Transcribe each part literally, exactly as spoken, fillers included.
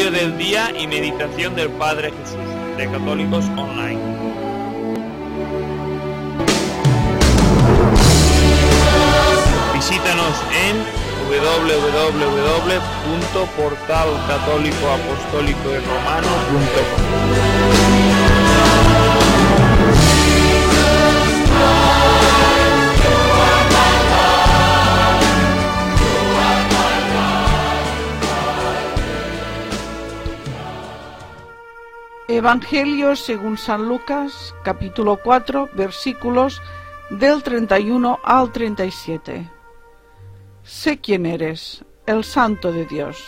Evangelio del Día y Meditación del Padre Jesús, de Católicos Online. Visítanos en doble u doble u doble u punto portal católico apostólico y romano punto com. Evangelio según San Lucas, capítulo cuatro, versículos del treinta y uno al treinta y siete. Sé quién eres, el Santo de Dios.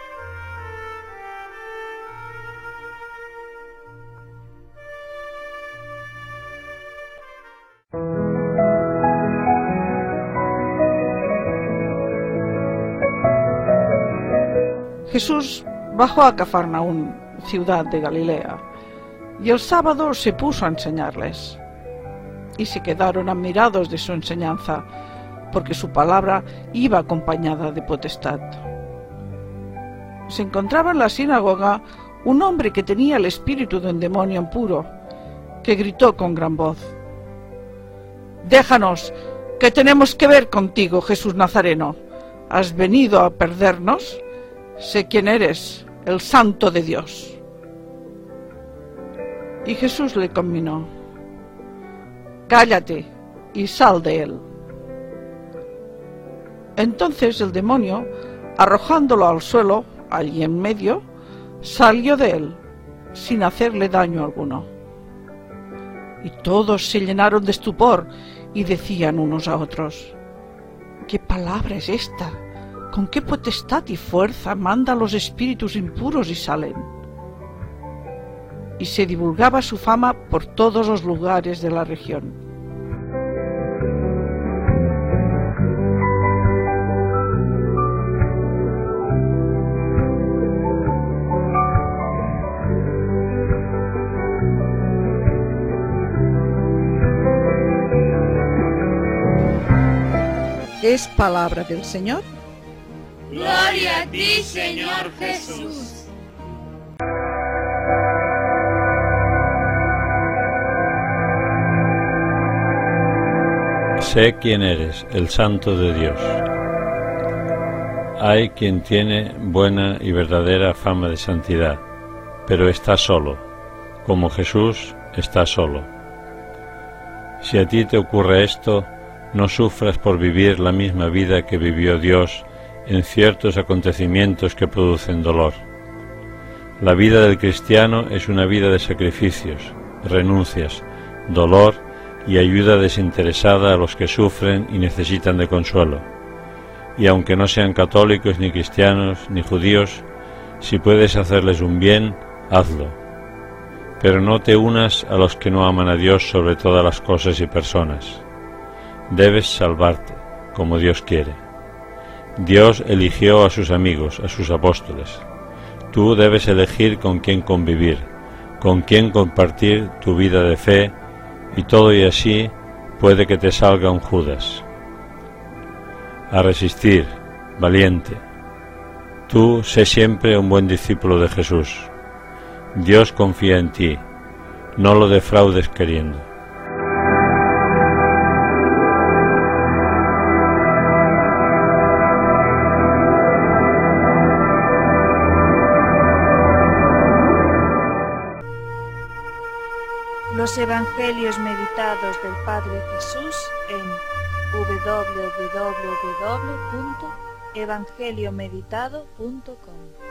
Jesús bajó a Cafarnaún, ciudad de Galilea, y el sábado se puso a enseñarles. Y se quedaron admirados de su enseñanza, porque su palabra iba acompañada de potestad. Se encontraba en la sinagoga un hombre que tenía el espíritu de un demonio impuro, que gritó con gran voz: «Déjanos, que tenemos que ver contigo, Jesús Nazareno. ¿Has venido a perdernos? Sé quién eres, el Santo de Dios». Y Jesús le conminó: «Cállate y sal de él». Entonces el demonio, arrojándolo al suelo, allí en medio, salió de él, sin hacerle daño alguno. Y todos se llenaron de estupor y decían unos a otros: «¿Qué palabra es esta? ¿Con qué potestad y fuerza manda a los espíritus impuros y salen?» Y se divulgaba su fama por todos los lugares de la región. ¿Es palabra del Señor? Gloria a ti, Señor Jesús. Sé quién eres, el Santo de Dios. Hay quien tiene buena y verdadera fama de santidad, pero está solo, como Jesús está solo. Si a ti te ocurre esto, no sufras por vivir la misma vida que vivió Dios en ciertos acontecimientos que producen dolor. La vida del cristiano es una vida de sacrificios, renuncias, dolor y ayuda desinteresada a los que sufren y necesitan de consuelo. Y aunque no sean católicos, ni cristianos, ni judíos, si puedes hacerles un bien, hazlo. Pero no te unas a los que no aman a Dios sobre todas las cosas y personas. Debes salvarte, como Dios quiere. Dios eligió a sus amigos, a sus apóstoles. Tú debes elegir con quién convivir, con quién compartir tu vida de fe, y todo y así puede que te salga un Judas. A resistir, valiente. Tú sé siempre un buen discípulo de Jesús. Dios confía en ti, no lo defraudes queriendo. Los Evangelios meditados del Padre Jesús en doble u doble u doble u punto evangelio meditado punto com.